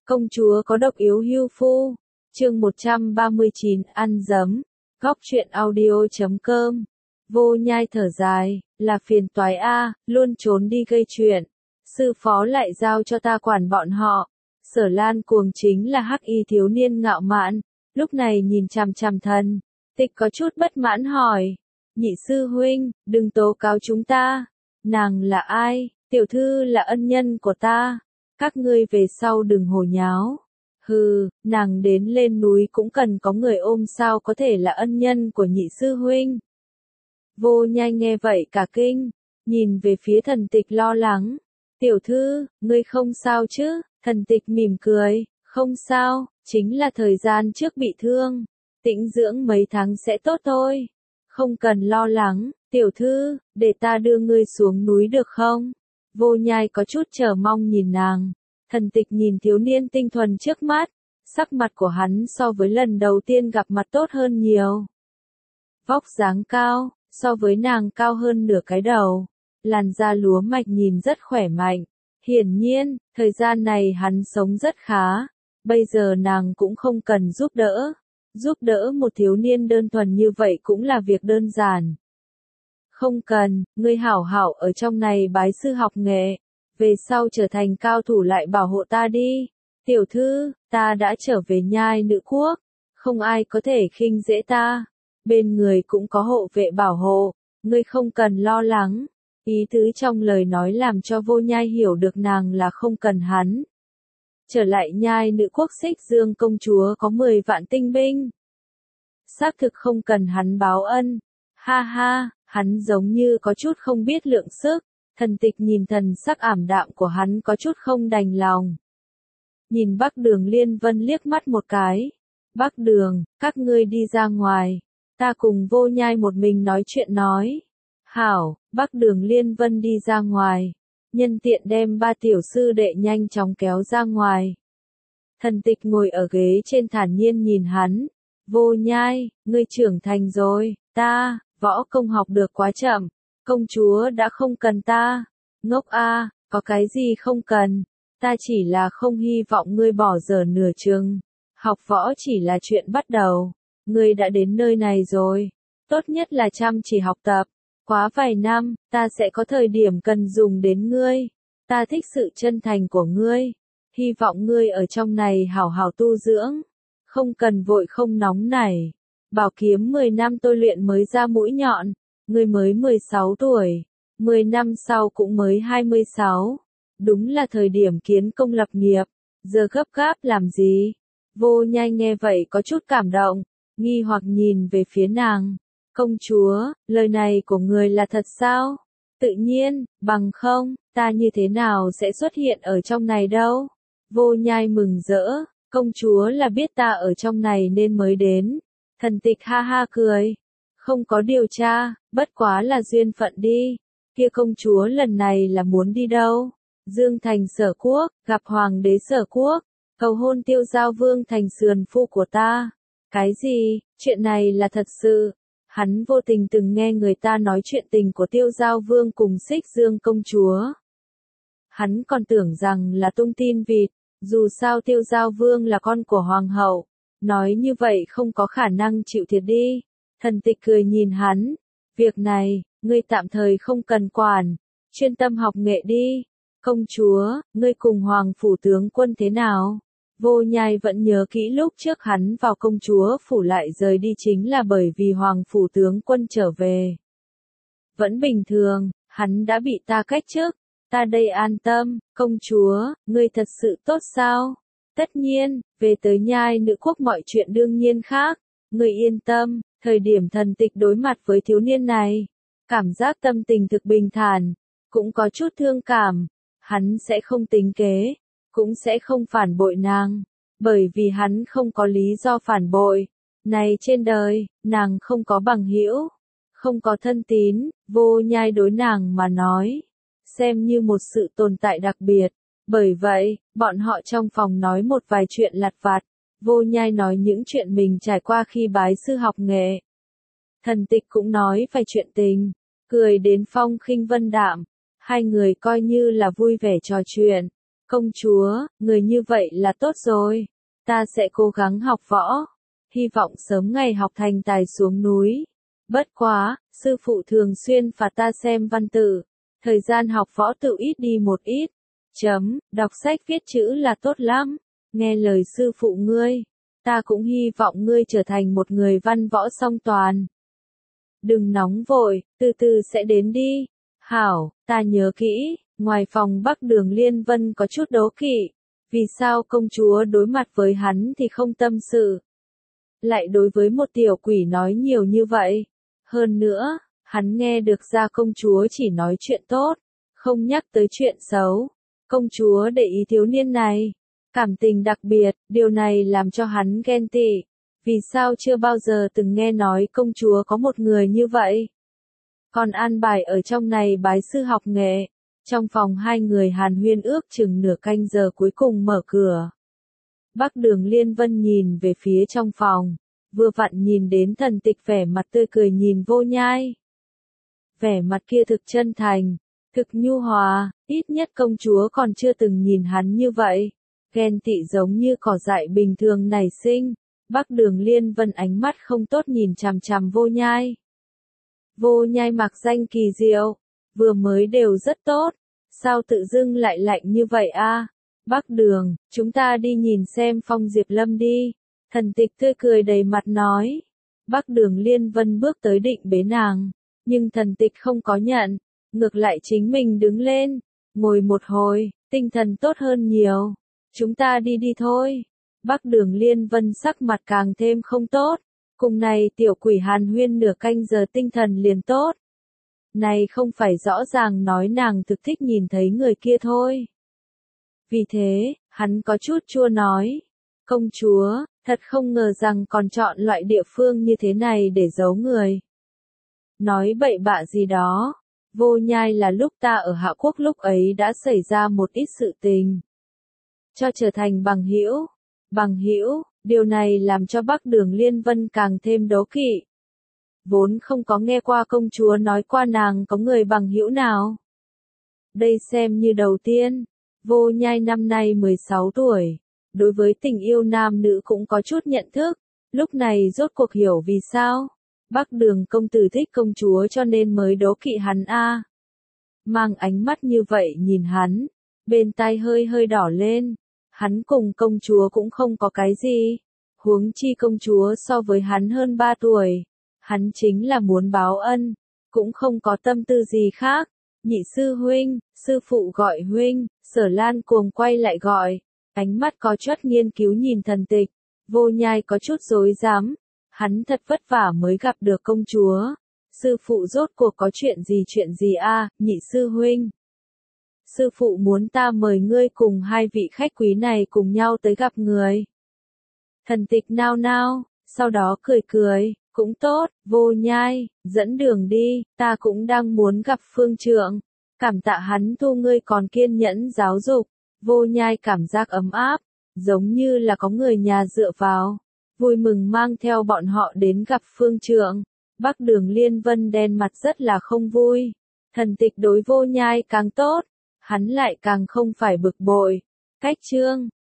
Công chúa có độc yếu hưu phu. Chương 139 ăn dấm. Góc truyện audio.com. Vô Nhai thở dài, là phiền toái a, luôn trốn đi gây chuyện. Sư phó lại giao cho ta quản bọn họ. Sở Lan Cuồng chính là hắc y thiếu niên ngạo mạn, lúc này nhìn chằm chằm Thần Tịch có chút bất mãn hỏi. Nhị sư huynh, đừng tố cáo chúng ta. Nàng là ai? Tiểu thư là ân nhân của ta. Các ngươi về sau đừng hồ nháo. Hừ, nàng đến lên núi cũng cần có người ôm, sao có thể là ân nhân của nhị sư huynh. Vô Nhai nghe vậy cả kinh, nhìn về phía Thần Tịch lo lắng. Tiểu thư, ngươi không sao chứ? Thần Tịch mỉm cười, không sao, chính là thời gian trước bị thương. Tĩnh dưỡng mấy tháng sẽ tốt thôi. Không cần lo lắng, tiểu thư, để ta đưa ngươi xuống núi được không? Vô Nhai có chút chờ mong nhìn nàng. Thần Tịch nhìn thiếu niên tinh thuần trước mắt, sắc mặt của hắn so với lần đầu tiên gặp mặt tốt hơn nhiều. Vóc dáng cao, so với nàng cao hơn nửa cái đầu. Làn da lúa mạch nhìn rất khỏe mạnh. Hiển nhiên, thời gian này hắn sống rất khá. Bây giờ nàng cũng không cần giúp đỡ. Giúp đỡ một thiếu niên đơn thuần như vậy cũng là việc đơn giản. Không cần, ngươi hảo hảo ở trong này bái sư học nghệ. Về sau trở thành cao thủ lại bảo hộ ta đi. Tiểu thư, ta đã trở về Nhai Nữ Quốc. Không ai có thể khinh dễ ta. Bên người cũng có hộ vệ bảo hộ. Ngươi không cần lo lắng. Ý tứ trong lời nói làm cho Vô Nhai hiểu được nàng là không cần hắn. Trở lại Nhai Nữ Quốc, Xích Dương công chúa có 10 vạn tinh binh. Xác thực không cần hắn báo ân. Ha ha, hắn giống như có chút không biết lượng sức. Thần Tịch nhìn thần sắc ảm đạm của hắn có chút không đành lòng. Nhìn Bắc Đường Liên Vân liếc mắt một cái. Bắc Đường, các ngươi đi ra ngoài. Ta cùng Vô Nhai một mình nói chuyện nói. Hảo, Bắc Đường Liên Vân đi ra ngoài. Nhân tiện đem 3 tiểu sư đệ nhanh chóng kéo ra ngoài. Thần Tịch ngồi ở ghế trên thản nhiên nhìn hắn. Vô Nhai, ngươi trưởng thành rồi, ta, võ công học được quá chậm. Công chúa đã không cần ta. Ngốc a, có cái gì không cần. Ta chỉ là không hy vọng ngươi bỏ dở nửa chừng. Học võ chỉ là chuyện bắt đầu. Ngươi đã đến nơi này rồi. Tốt nhất là chăm chỉ học tập. Quá vài năm, ta sẽ có thời điểm cần dùng đến ngươi. Ta thích sự chân thành của ngươi. Hy vọng ngươi ở trong này hảo hảo tu dưỡng. Không cần vội không nóng nảy. Bảo kiếm 10 năm tôi luyện mới ra mũi nhọn. Ngươi mới 16 tuổi. 10 năm sau cũng mới 26. Đúng là thời điểm kiến công lập nghiệp. Giờ gấp gáp làm gì? Vô Nhai nghe vậy có chút cảm động. Nghi hoặc nhìn về phía nàng. Công chúa, lời này của người là thật sao? Tự nhiên, bằng không, ta như thế nào sẽ xuất hiện ở trong này đâu? Vô Nhai mừng rỡ, công chúa là biết ta ở trong này nên mới đến. Thần Tịch ha ha cười. Không có điều tra, bất quá là duyên phận đi. Kia công chúa lần này là muốn đi đâu? Dương Thành Sở Quốc, gặp Hoàng đế Sở Quốc, cầu hôn Tiêu Giao Vương thành sườn phu của ta. Cái gì? Chuyện này là thật sự. Hắn vô tình từng nghe người ta nói chuyện tình của Tiêu Giao Vương cùng Xích Dương công chúa. Hắn còn tưởng rằng là tung tin vịt, dù sao Tiêu Giao Vương là con của Hoàng hậu. Nói như vậy không có khả năng chịu thiệt đi. Thần Tịch cười nhìn hắn. Việc này, ngươi tạm thời không cần quản. Chuyên tâm học nghệ đi. Công chúa, ngươi cùng Hoàng phủ tướng quân thế nào? Vô Nhai vẫn nhớ kỹ lúc trước hắn vào công chúa phủ lại rời đi chính là bởi vì Hoàng phủ tướng quân trở về. Vẫn bình thường, hắn đã bị ta cách chức. Ta đây an tâm, công chúa, ngươi thật sự tốt sao? Tất nhiên, về tới Nhai Nữ Quốc mọi chuyện đương nhiên khác. Ngươi yên tâm, thời điểm Thần Tịch đối mặt với thiếu niên này. Cảm giác tâm tình thực bình thản, cũng có chút thương cảm. Hắn sẽ không tính kế, cũng sẽ không phản bội nàng. Bởi vì hắn không có lý do phản bội. Này trên đời, nàng không có bằng hữu, không có thân tín, Vô Nhai đối nàng mà nói. Xem như một sự tồn tại đặc biệt. Bởi vậy, bọn họ trong phòng nói một vài chuyện lặt vặt. Vô Nhai nói những chuyện mình trải qua khi bái sư học nghệ. Thần Tịch cũng nói vài chuyện tình, cười đến phong khinh vân đạm. Hai người coi như là vui vẻ trò chuyện. Công chúa, người như vậy là tốt rồi. Ta sẽ cố gắng học võ. Hy vọng sớm ngày học thành tài xuống núi. Bất quá, sư phụ thường xuyên phạt ta xem văn tự. Thời gian học võ tự ít đi một ít. Đọc sách viết chữ là tốt lắm. Nghe lời sư phụ ngươi. Ta cũng hy vọng ngươi trở thành một người văn võ song toàn. Đừng nóng vội, từ từ sẽ đến đi. Hảo, ta nhớ kỹ. Ngoài phòng Bắc Đường Liên Vân có chút đố kỵ. Vì sao công chúa đối mặt với hắn thì không tâm sự? Lại đối với một tiểu quỷ nói nhiều như vậy. Hơn nữa, hắn nghe được ra công chúa chỉ nói chuyện tốt, không nhắc tới chuyện xấu. Công chúa để ý thiếu niên này. Cảm tình đặc biệt, điều này làm cho hắn ghen tị. Vì sao chưa bao giờ từng nghe nói công chúa có một người như vậy? Còn an bài ở trong này bái sư học nghệ. Trong phòng hai người hàn huyên ước chừng nửa canh giờ cuối cùng mở cửa. Bắc Đường Liên Vân nhìn về phía trong phòng, vừa vặn nhìn đến Thần Tịch vẻ mặt tươi cười nhìn Vô Nhai. Vẻ mặt kia thực chân thành, thực nhu hòa, ít nhất công chúa còn chưa từng nhìn hắn như vậy. Ghen tị giống như cỏ dại bình thường nảy sinh. Bắc Đường Liên Vân ánh mắt không tốt nhìn chằm chằm Vô Nhai. Vô Nhai mặc danh kỳ diệu, vừa mới đều rất tốt, sao tự dưng lại lạnh như vậy a? Bắc Đường, chúng ta đi nhìn xem Phong Diệp Lâm đi. Thần Tịch tươi cười đầy mặt nói. Bắc Đường Liên Vân bước tới định bế nàng, nhưng Thần Tịch không có nhận, ngược lại chính mình đứng lên, ngồi một hồi, tinh thần tốt hơn nhiều. Chúng ta đi đi thôi. Bắc Đường Liên Vân sắc mặt càng thêm không tốt. Cùng này tiểu quỷ hàn huyên nửa canh giờ tinh thần liền tốt. Này không phải rõ ràng nói nàng thực thích nhìn thấy người kia thôi. Vì thế, hắn có chút chua nói. Công chúa, thật không ngờ rằng còn chọn loại địa phương như thế này để giấu người. Nói bậy bạ gì đó. Vô Nhai là lúc ta ở Hạ Quốc lúc ấy đã xảy ra một ít sự tình. Cho trở thành bằng hữu. Bằng hữu, điều này làm cho Bắc Đường Liên Vân càng thêm đố kỵ. Vốn không có nghe qua công chúa nói qua nàng có người bằng hữu nào. Đây xem như đầu tiên. Vô Nhai năm nay 16 tuổi. Đối với tình yêu nam nữ cũng có chút nhận thức. Lúc này rốt cuộc hiểu vì sao. Bắc Đường công tử thích công chúa cho nên mới đố kỵ hắn a. Mang ánh mắt như vậy nhìn hắn. Bên tai hơi hơi đỏ lên. Hắn cùng công chúa cũng không có cái gì. Huống chi công chúa so với hắn hơn 3 tuổi. Hắn chính là muốn báo ân. Cũng không có tâm tư gì khác. Nhị sư huynh, sư phụ gọi huynh, Sở Lan cuồng quay lại gọi. Ánh mắt có chút nghiên cứu nhìn Thần Tịch. Vô Nhai có chút rối rắm. Hắn thật vất vả mới gặp được công chúa. Sư phụ rốt cuộc có chuyện gì a, nhị sư huynh? Sư phụ muốn ta mời ngươi cùng hai vị khách quý này cùng nhau tới gặp người. Thần Tịch nao nao, sau đó cười cười, cũng tốt, Vô Nhai, dẫn đường đi, ta cũng đang muốn gặp phương trượng. Cảm tạ hắn thu ngươi còn kiên nhẫn giáo dục. Vô Nhai cảm giác ấm áp, giống như là có người nhà dựa vào. Vui mừng mang theo bọn họ đến gặp phương trượng. Bắc Đường Liên Vân đen mặt rất là không vui. Thần Tịch đối Vô Nhai càng tốt, hắn lại càng không phải bực bội. Cách chương